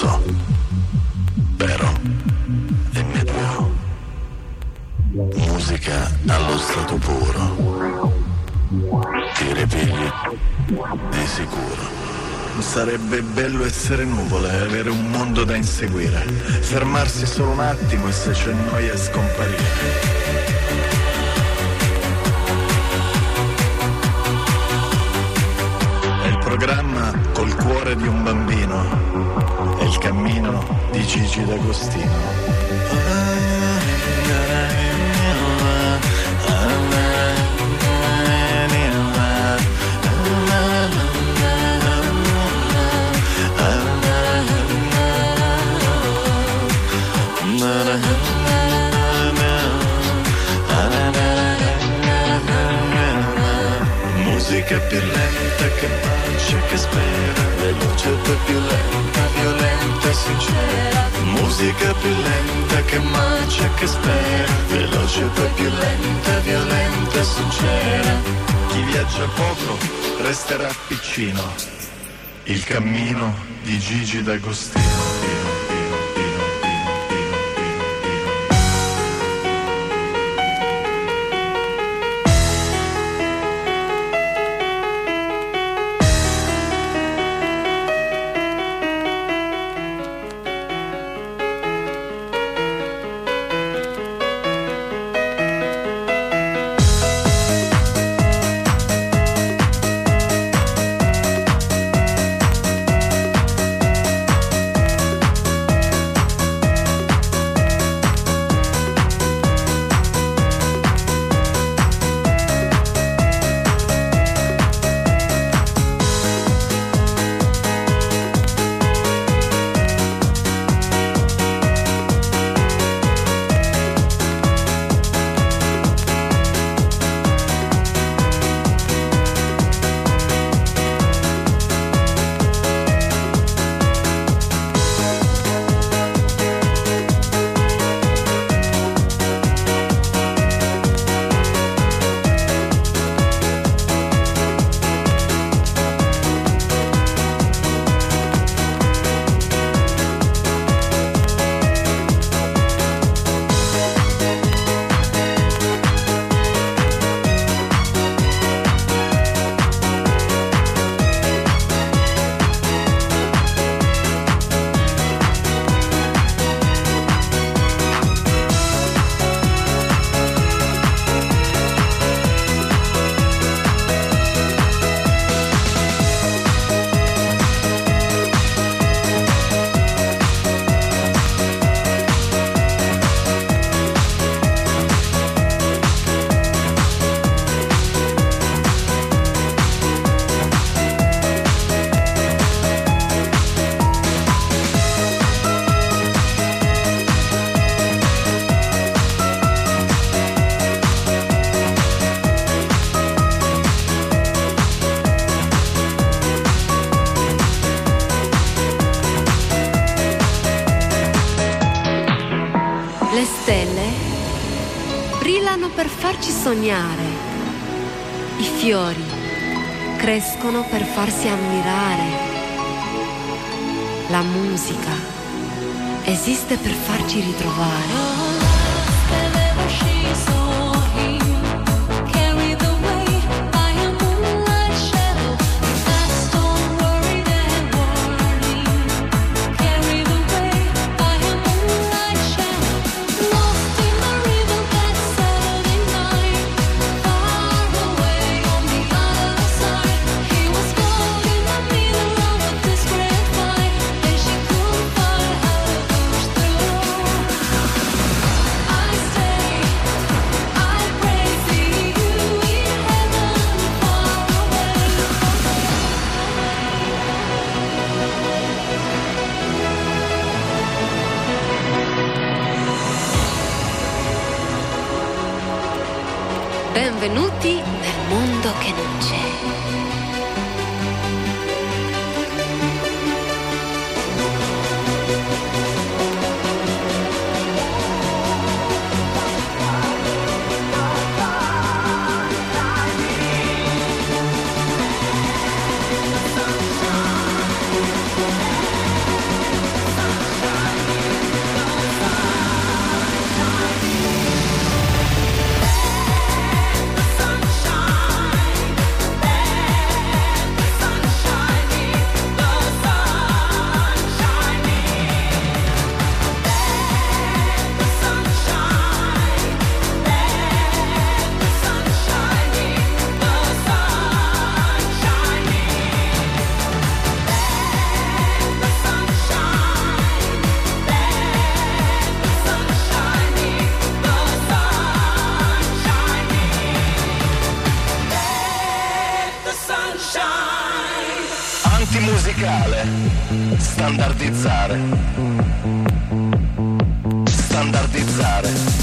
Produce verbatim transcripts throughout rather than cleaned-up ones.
so, però è meglio. Musica allo stato puro, ti ripigli di sicuro. Sarebbe bello essere nuvole e avere un mondo da inseguire, fermarsi solo un attimo e se c'è noia scomparire. È il programma col cuore di un bambino, è il cammino di Gigi D'Agostino. Musica più lenta che bacia, che spera, veloce poi più lenta, violenta e sincera. Musica più lenta che bacia, che spera, veloce poi più lenta, violenta e sincera. Chi viaggia poco resterà piccino, il cammino di Gigi D'Agostino. Le stelle brillano per farci sognare, i fiori crescono per farsi ammirare, la musica esiste per farci ritrovare. Benvenuti nel mondo che non c'è. musicale. Standardizzare. Standardizzare.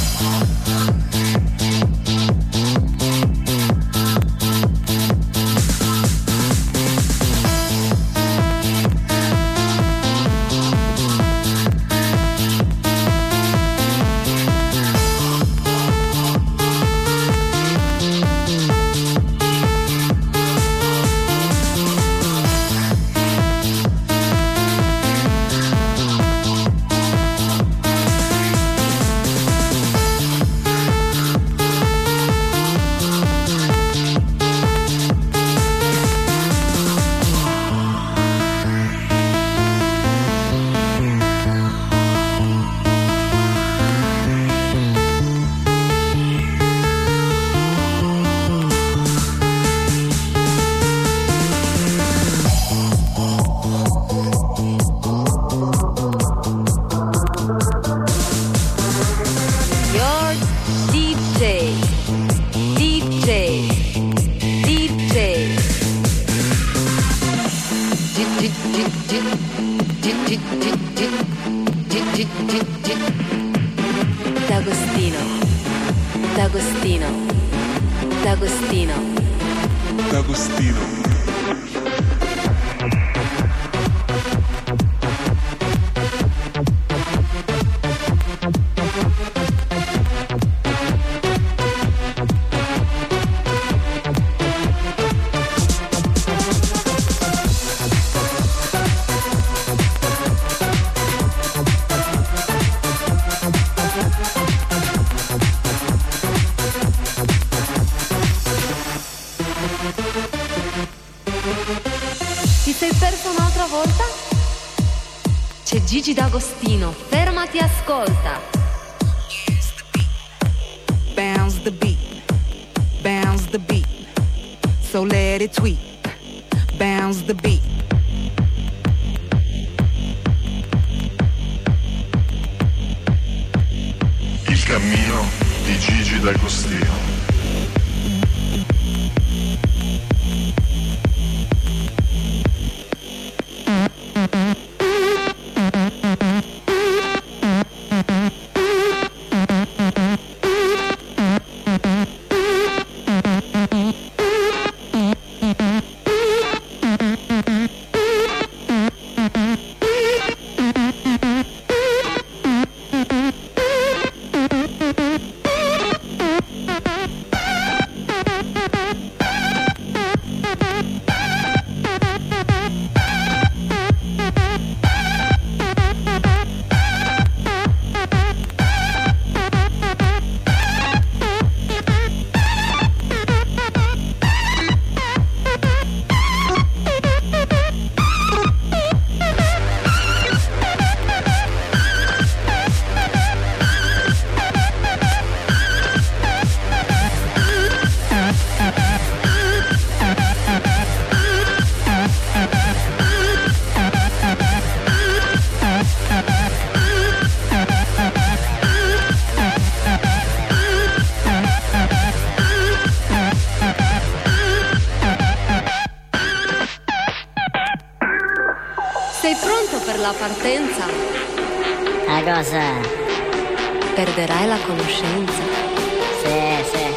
D'Agostino, D'Agostino, D'Agostino, D'Agostino. Ti sei perso un'altra volta? C'è Gigi D'Agostino, fermati e ascolta. Bounce the beat, bounce the beat, so let it tweak, bounce the beat. Il cammino di Gigi D'Agostino. Sei pronto per la partenza? A cosa? Perderai la conoscenza. Sì, sì.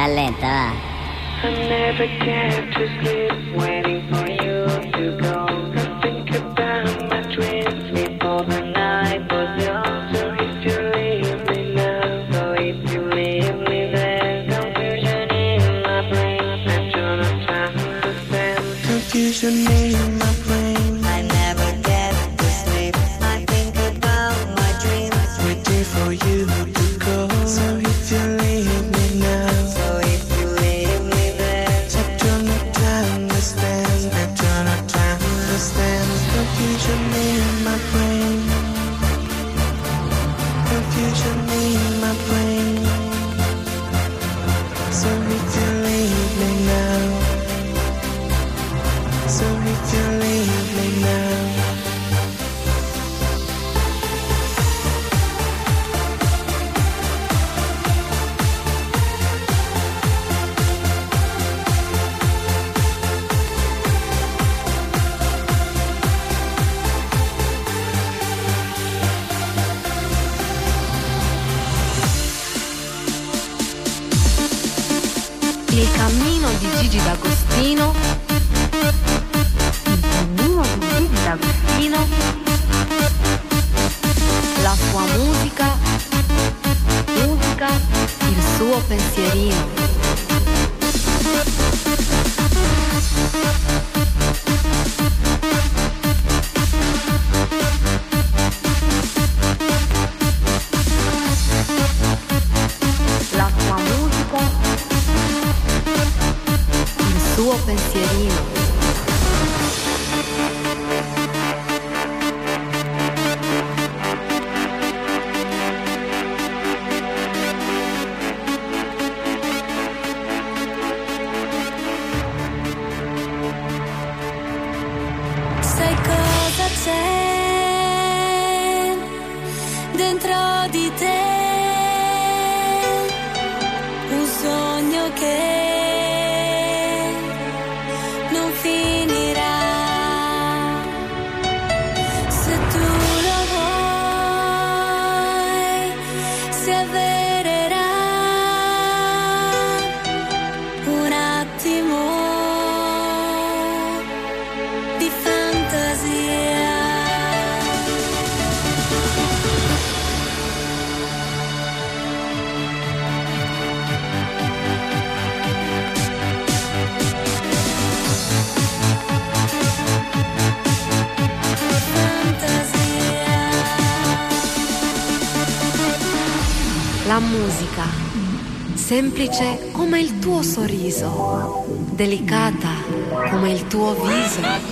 lenta, va. I never get to sleep waiting for you to go. I think about my dreams before the night was young. So if you leave me now, so if you leave me then confusion in my brain. I do not try to understand. Confusion in my brain. I never get to sleep. I think about my dreams waiting for you to go. So if you leave me now, so if you leave me then I do not understand. I do not understand. Confusion in my brain. Confusion in my brain. So if you leave me now, so if you leave me now. Il cammino di Gigi D'Agostino. Il cammino di Gigi D'Agostino. La sua musica. Musica. Il suo pensierino. La sua musica. Il suo pensierino. Sai cosa c'è dentro di te? Un sogno che non finirà. Se tu lo vuoi, si avvererà. Un attimo di fantasia. La musica, semplice come il tuo sorriso, delicata come il tuo viso.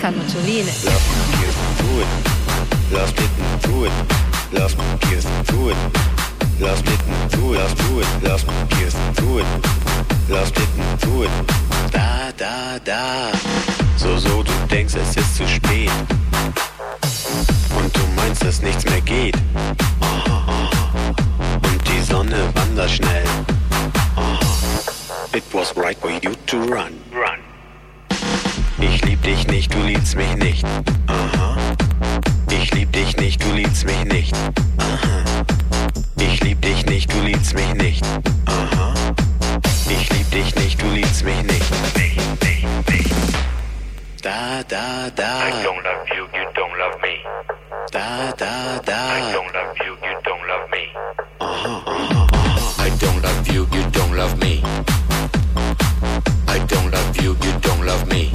mica noccioline. Love gives to it. Love didn't do it. Love gives to it. Love didn't do it. Love do it. Love gives to it. Love didn't do it. Da, da, da. So, so, du denkst, es ist zu spät. Und du meinst, dass nichts mehr geht. Aha, aha. Und die Sonne wandert schnell. Aha. It was right for you to run. Run. Ich lieb dich nicht, du liebst mich nicht. Aha. Ich lieb dich nicht, du liebst mich nicht. Aha. Ich lieb dich nicht, du liebst mich nicht. Aha. Ich lieb dich nicht, du liebst mich nicht. Da, da, da. I don't love you, you don't love me. Da, da, da. I don't love you, you don't love me. Aha, aha, aha. I don't love you, you don't love me. I don't love you, you don't love me.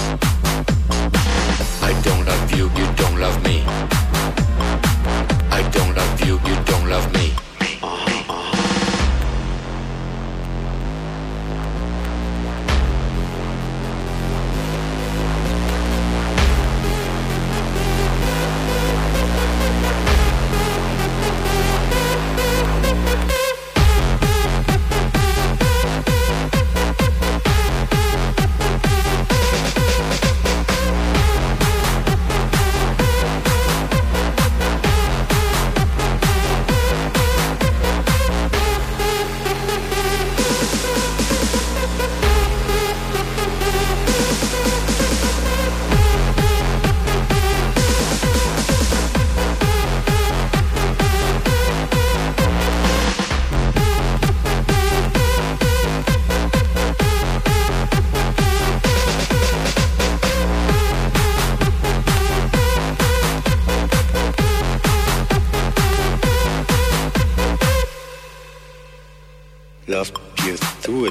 I don't love you, you don't love me. I don't love you, you don't love me. Uh-huh, uh-huh. Love gives to it.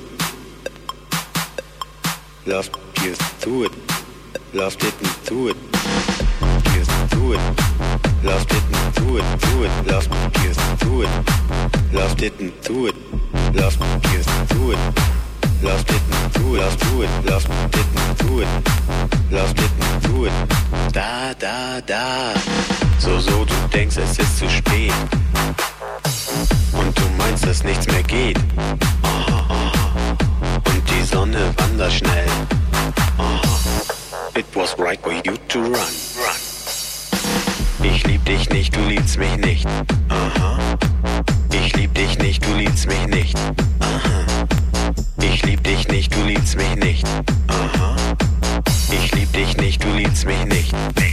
Love gives to it. Love didn't do it. Gives to it. Love didn't do it. Do it. Love gives to it. Love didn't do it. Love gives to it. Love didn't do it. Love do it. Love didn't do it. Love didn't do it. Da, da, da. So, so, du denkst, es ist zu spät. Und du meinst, dass nichts mehr geht. Aha, aha. Und die Sonne wandert schnell. Aha. It was right for you to run. Run. Ich lieb dich nicht, du liebst mich nicht. Aha. Ich lieb dich nicht, du liebst mich nicht. Aha. Ich lieb dich nicht, du liebst mich nicht. Aha. Ich lieb dich nicht, du liebst mich nicht.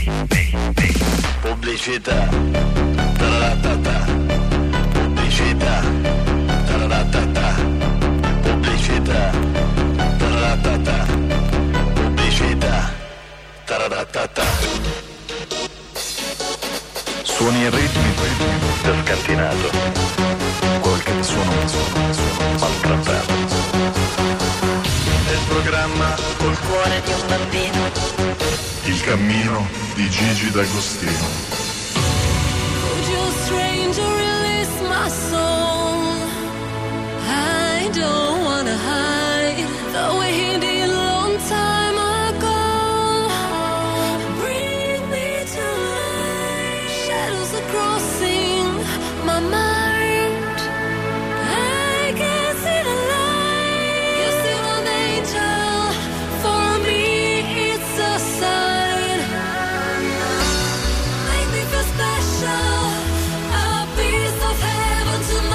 Pubblicità. Ta-ra-ta-ta. Pubblicità, ta-ra-ta-ta. Pubblicità, ta-ra-ta-ta. Pubblicità, ta-ra-ta-ta. Suoni e ritmi da scantinato, qualche suono maltrattato. Nel programma Col cuore di un bambino. Il cammino di Gigi D'Agostino. Would you, stranger, release my soul? I don't wanna hide the way he did a long time ago. Bring me to life. Shadows are crossing my mind. I can see the light. You're still an angel. For me, it's a sign. Make me feel special. A piece of heaven tonight.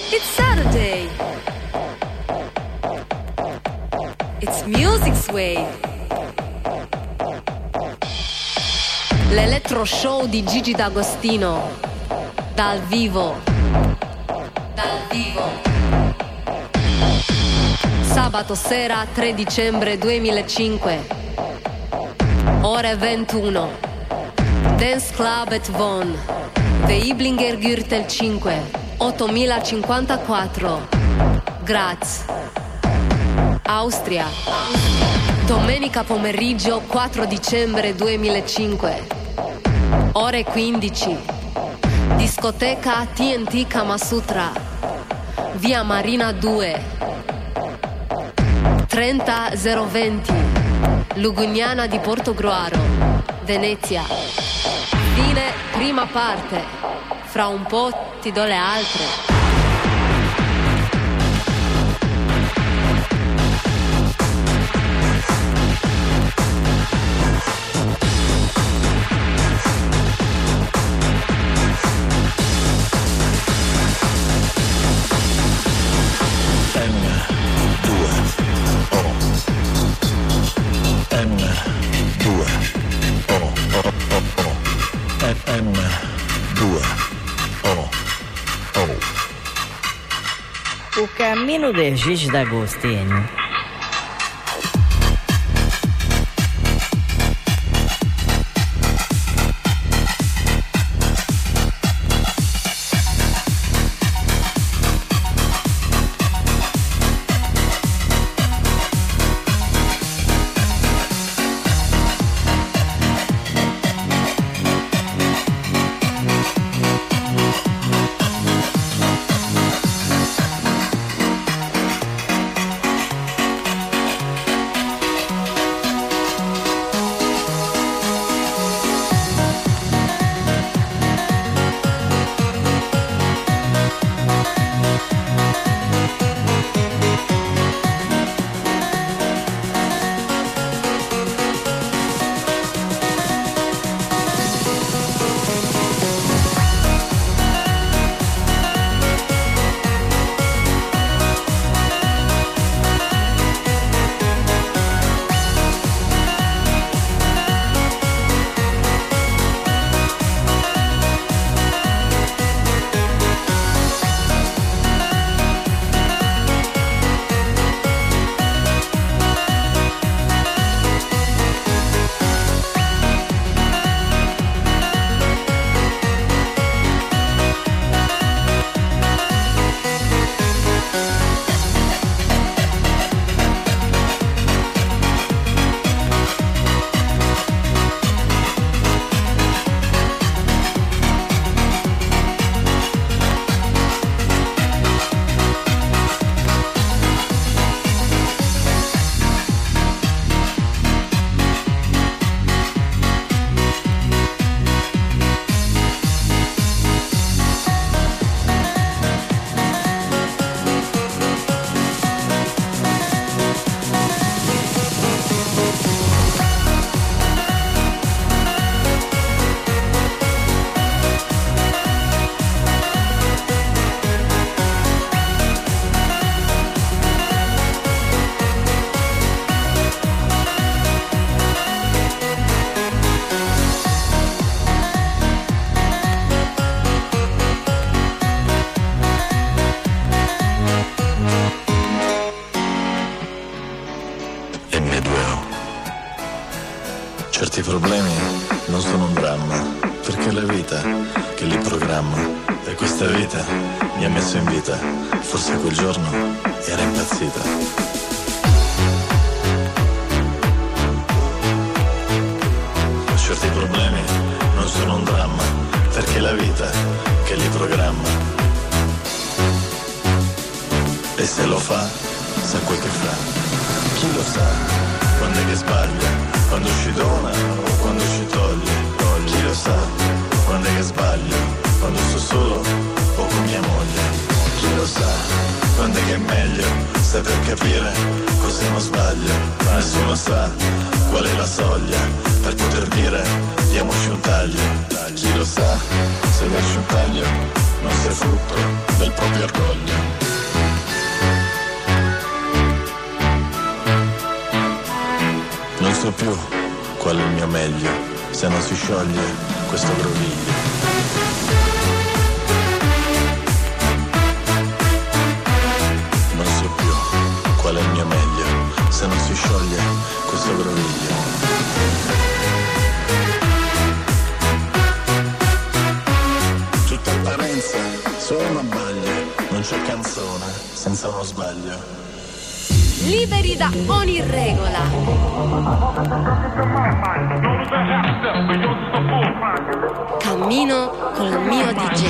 It's Saturday. It's Music's Way. L'Electro Show di Gigi D'Agostino. Dal vivo. Dal vivo. Sabato sera tre dicembre duemilacinque. Ore ventuno. Dance Club at Von. The Iblinger Gürtel cinque. ottomilacinquantaquattro. Graz. Austria. Domenica pomeriggio quattro dicembre duemilacinque. Ore quindici. Discoteca T N T Kamasutra. Via Marina due. trenta zero venti. Lugugnana di Portogruaro. Venezia. Fine prima parte. Fra un po' ti do le altre. O caminho de Gigi D'Agostino. Certi problemi non sono un dramma, perché è la vita che li programma. E questa vita mi ha messo in vita, forse quel giorno era impazzita. Certi problemi non sono un dramma, perché è la vita che li programma. E se lo fa, sa quel che fa. Chi lo sa, quando è che sbaglia? Quando ci dona o quando ci toglie, toglie. Chi lo sa, quando è che sbaglio? Quando sto solo o con mia moglie. Chi lo sa, quando è che è meglio saper capire cosa non sbaglio. Nessuno sa qual è la soglia per poter dire diamoci un taglio. Chi lo sa, se darci un taglio non sei frutto del proprio orgoglio. Non so più qual è il mio meglio se non si scioglie questo groviglio. Non so più qual è il mio meglio se non si scioglie questo groviglio. Tutta apparenza, solo una baglia, non c'è canzone senza uno sbaglio. Liberi da ogni regola. Cammino col mio D J.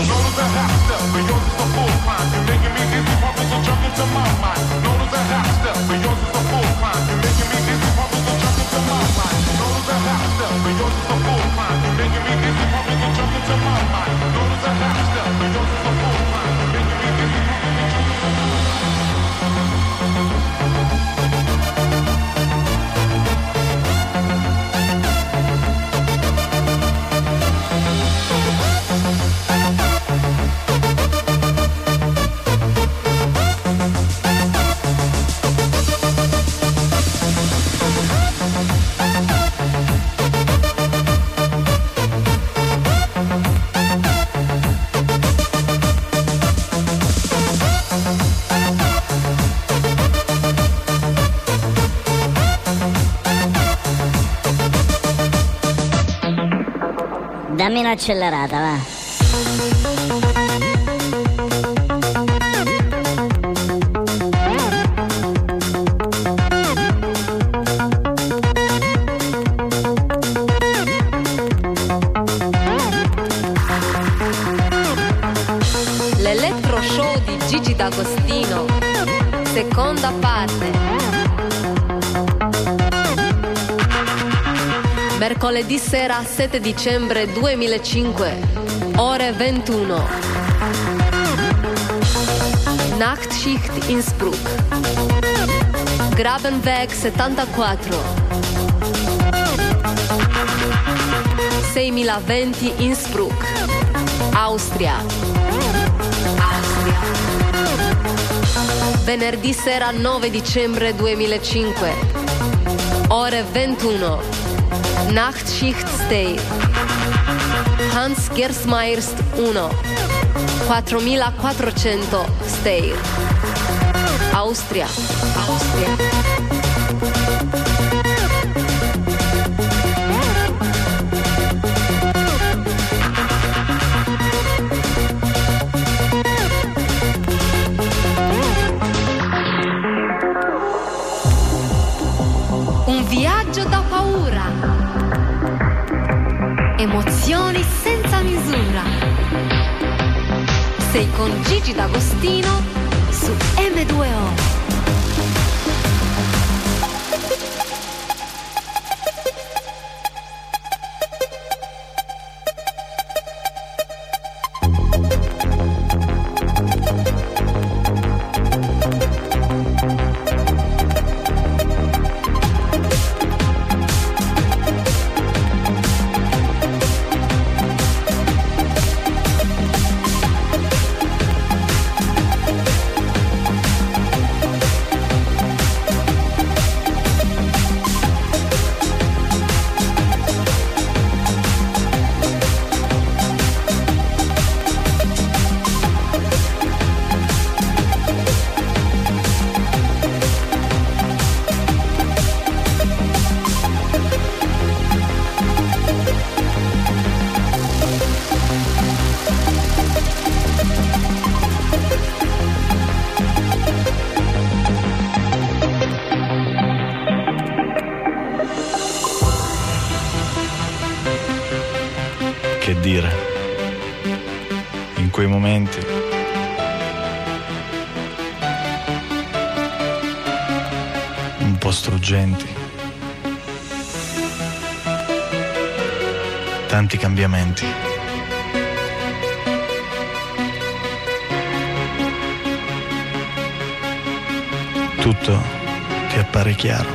Dammi un'accelerata, va. L'elettro show di Gigi D'Agostino, seconda parte. Mercoledì sera sette dicembre duemilacinque, ore ventuno. Nachtschicht Innsbruck. Grabenweg settantaquattro. seimilaventi Innsbruck, Austria. Austria. Venerdì sera nove dicembre duemilacinque, ore ventuno. Nachtschicht Stay. Hans Gersmeierst uno, quattromilaquattrocento Stay. Austria. Austria. Un viaggio da paura. Emozioni senza misura. Sei con Gigi D'Agostino su emme due o. Che dire, in quei momenti un po' struggenti, tanti cambiamenti. Tutto ti appare chiaro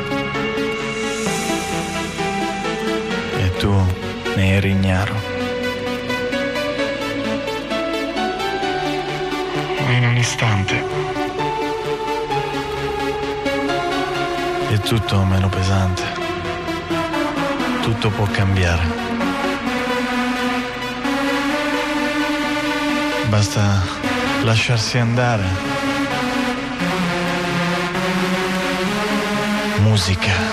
e tu ne eri ignaro. un istante è tutto meno pesante, tutto può cambiare. Basta lasciarsi andare. Musica.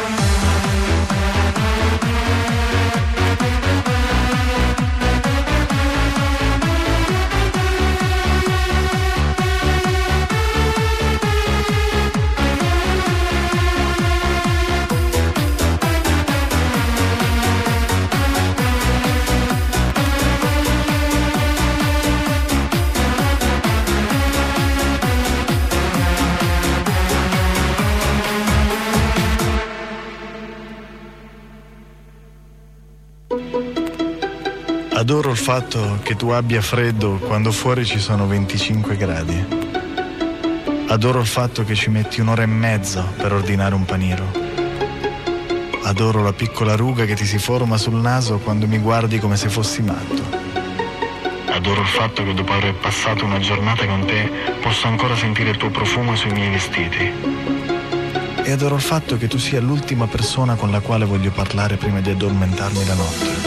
Adoro il fatto che tu abbia freddo quando fuori ci sono venticinque gradi. Adoro il fatto che ci metti un'ora e mezza per ordinare un panino. Adoro la piccola ruga che ti si forma sul naso quando mi guardi come se fossi matto. Adoro il fatto che dopo aver passato una giornata con te posso ancora sentire il tuo profumo sui miei vestiti. E adoro il fatto che tu sia l'ultima persona con la quale voglio parlare prima di addormentarmi la notte.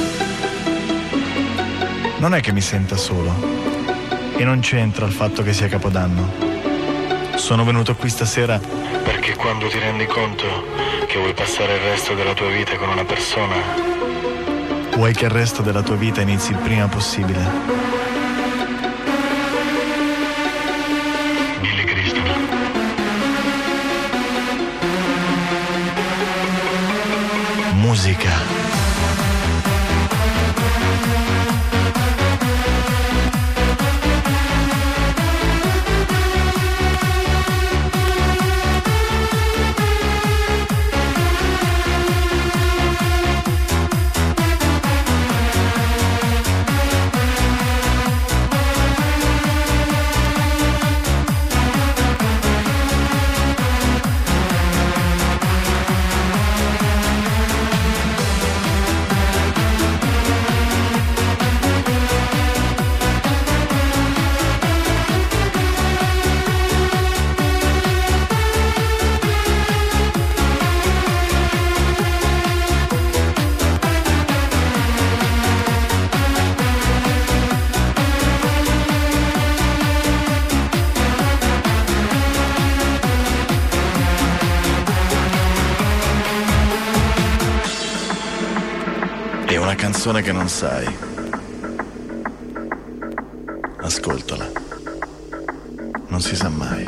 Non è che mi senta solo, e non c'entra il fatto che sia Capodanno. Sono venuto qui stasera perché quando ti rendi conto che vuoi passare il resto della tua vita con una persona, vuoi che il resto della tua vita inizi il prima possibile. Billy Crystal. Musica. Canzone che non sai. Ascoltala. Non si sa mai.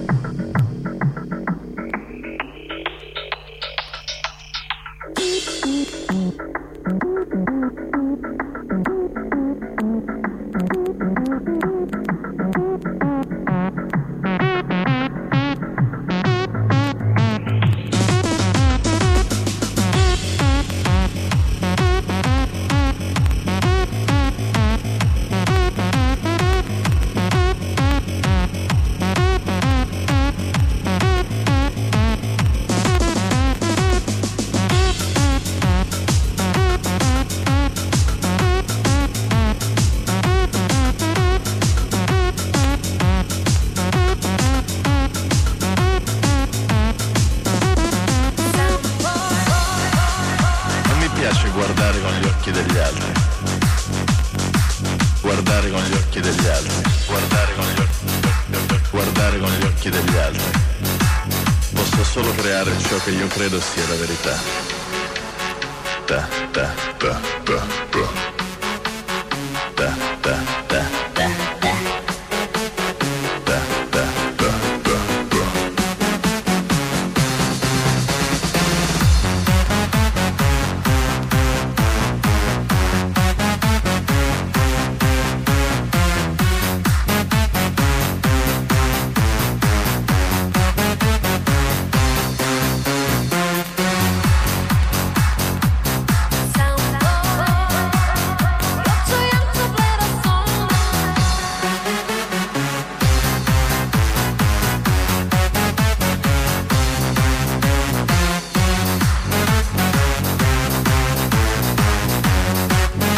Credo sia la verità. Ta ta ta ta ta. Ta ta ta ta ta. Ta ta ta ta ta.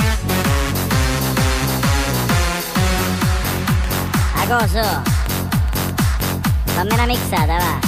Cosa? Fammi una mixata, va.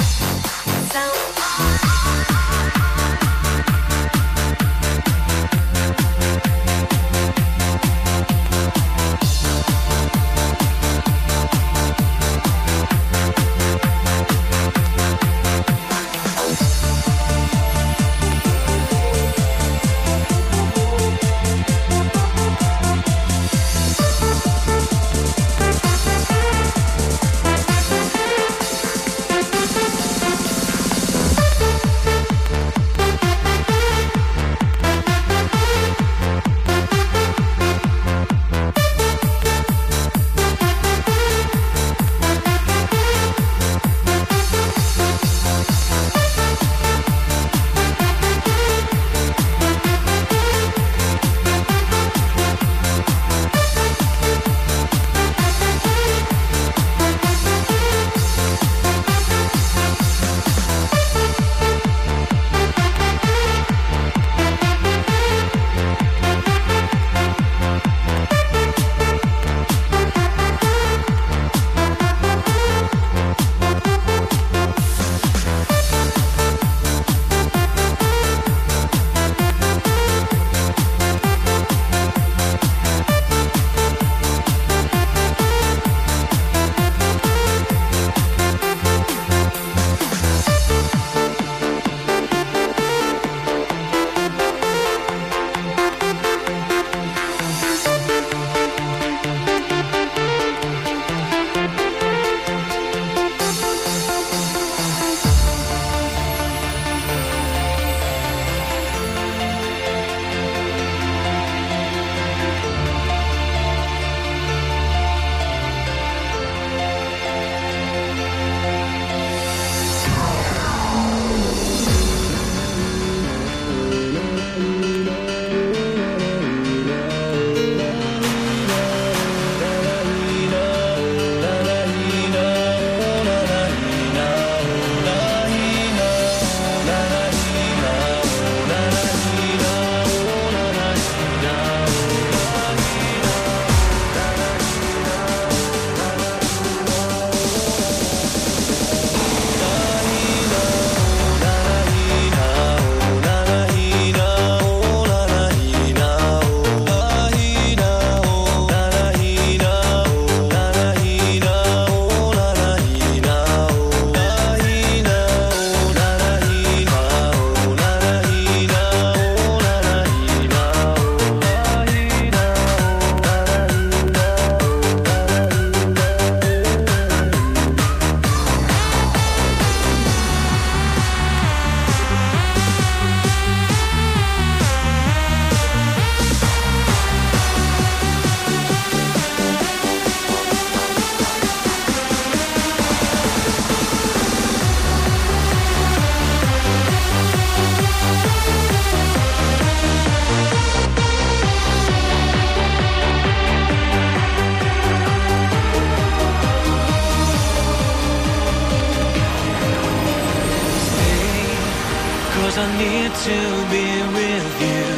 I need to be with you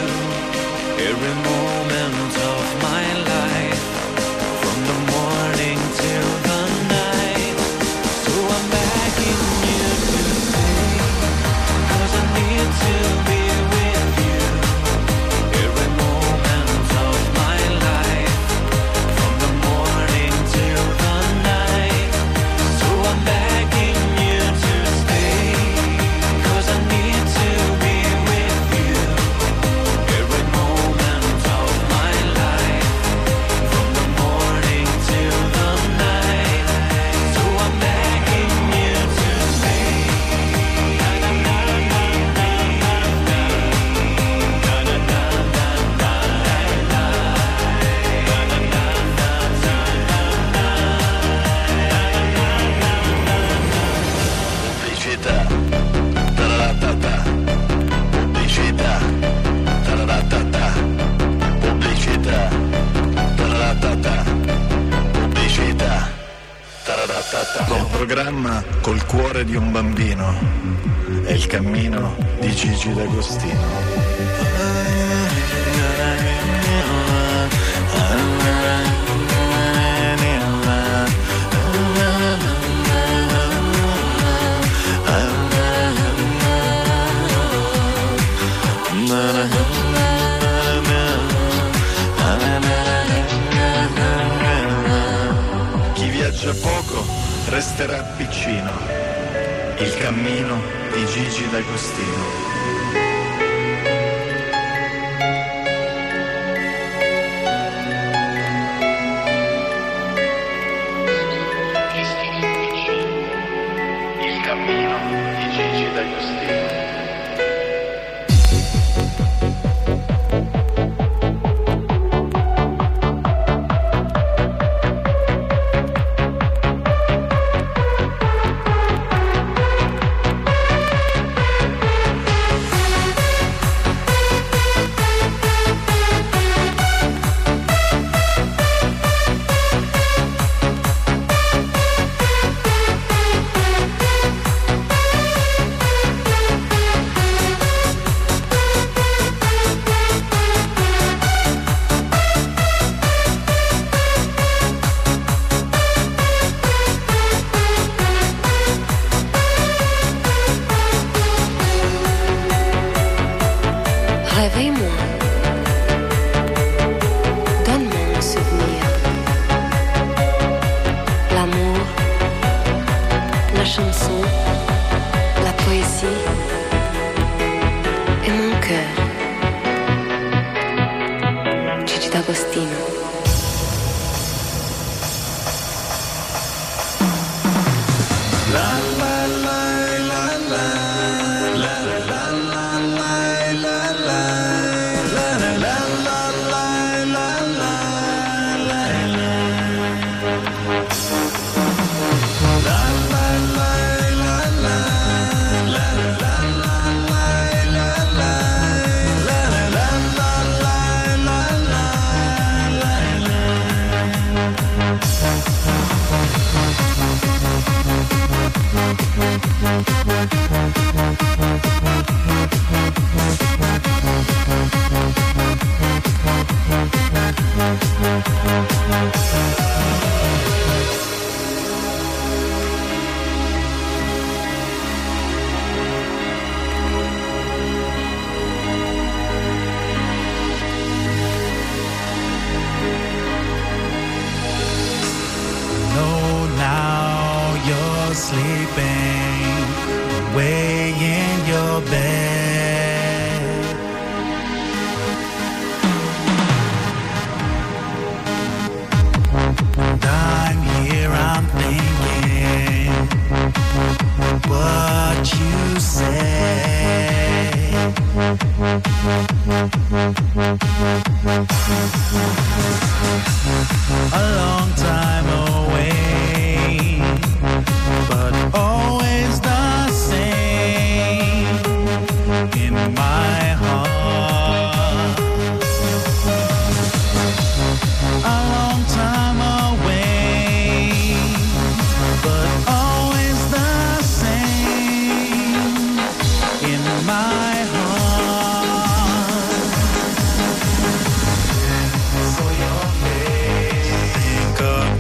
every moment of my life, from the morning till the night. So I'm begging you to stay, 'cause I need to be with you every moment of my life, from the morning till the night. So I'm begging you to stay, 'cause I need to be with you every moment of my life, from the morning till the night. So I'm begging you to stay. Pubblicità, tararatata, pubblicità, tararatata, pubblicità, tararatata, pubblicità, tararatata. Un programma col cuore di un bambino è il cammino di Gigi D'Agostino. viaggia poco, resterà piccino. Il cammino di Gigi D'Agostino. Réveille-moi, donne-moi un souvenir. L'amour, la chanson, la poésie et mon cœur. Gigi D'Agostino. Sleeping away in your bed. And I'm here, I'm thinking what you said. A long time away, but always the same in my heart. A long time away, but always the same in my heart. So your face, think of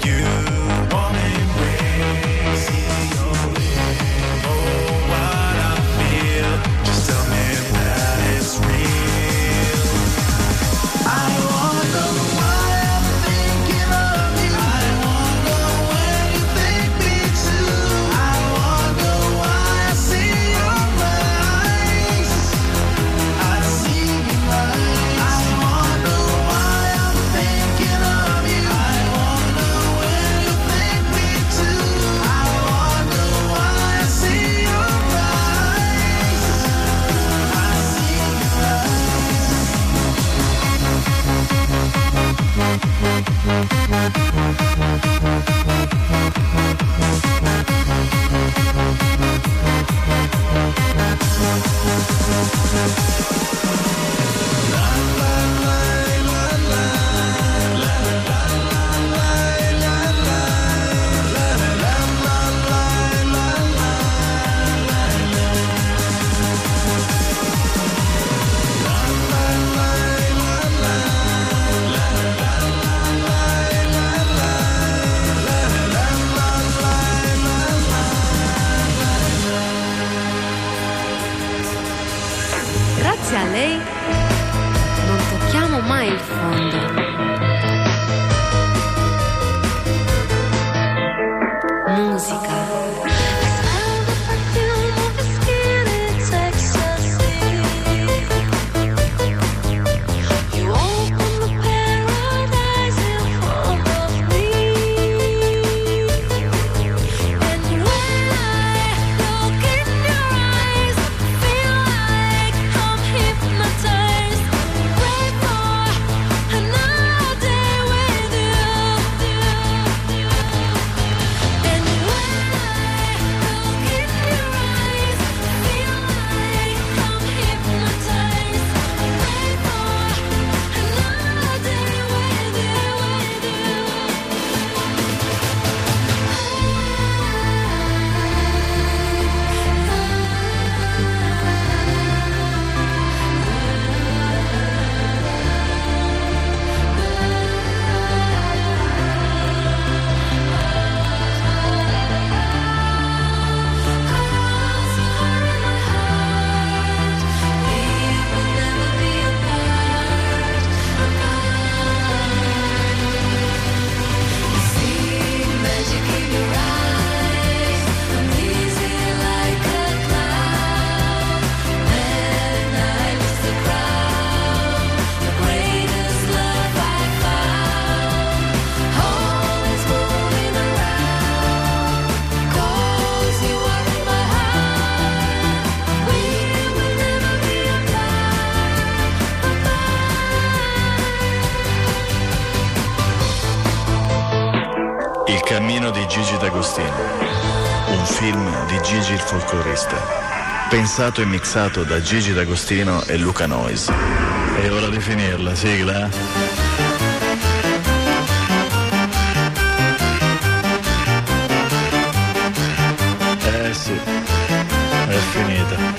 Cammino di Gigi D'Agostino, un film di Gigi il folclorista, pensato e mixato da Gigi D'Agostino e Luca Noyes. È ora di finirla, sigla? Eh sì, è finita.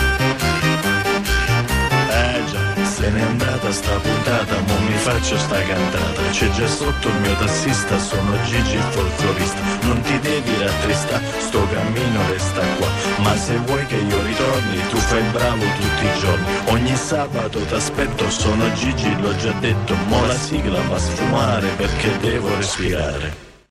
Se n'è andata sta puntata, mo mi faccio sta cantata. C'è già sotto il mio tassista, sono Gigi il folclorista. Non ti devi rattristare, sto cammino resta qua. Ma se vuoi che io ritorni, tu fai il bravo tutti i giorni. Ogni sabato t'aspetto, sono Gigi, l'ho già detto. Mo la sigla va a sfumare perché devo respirare.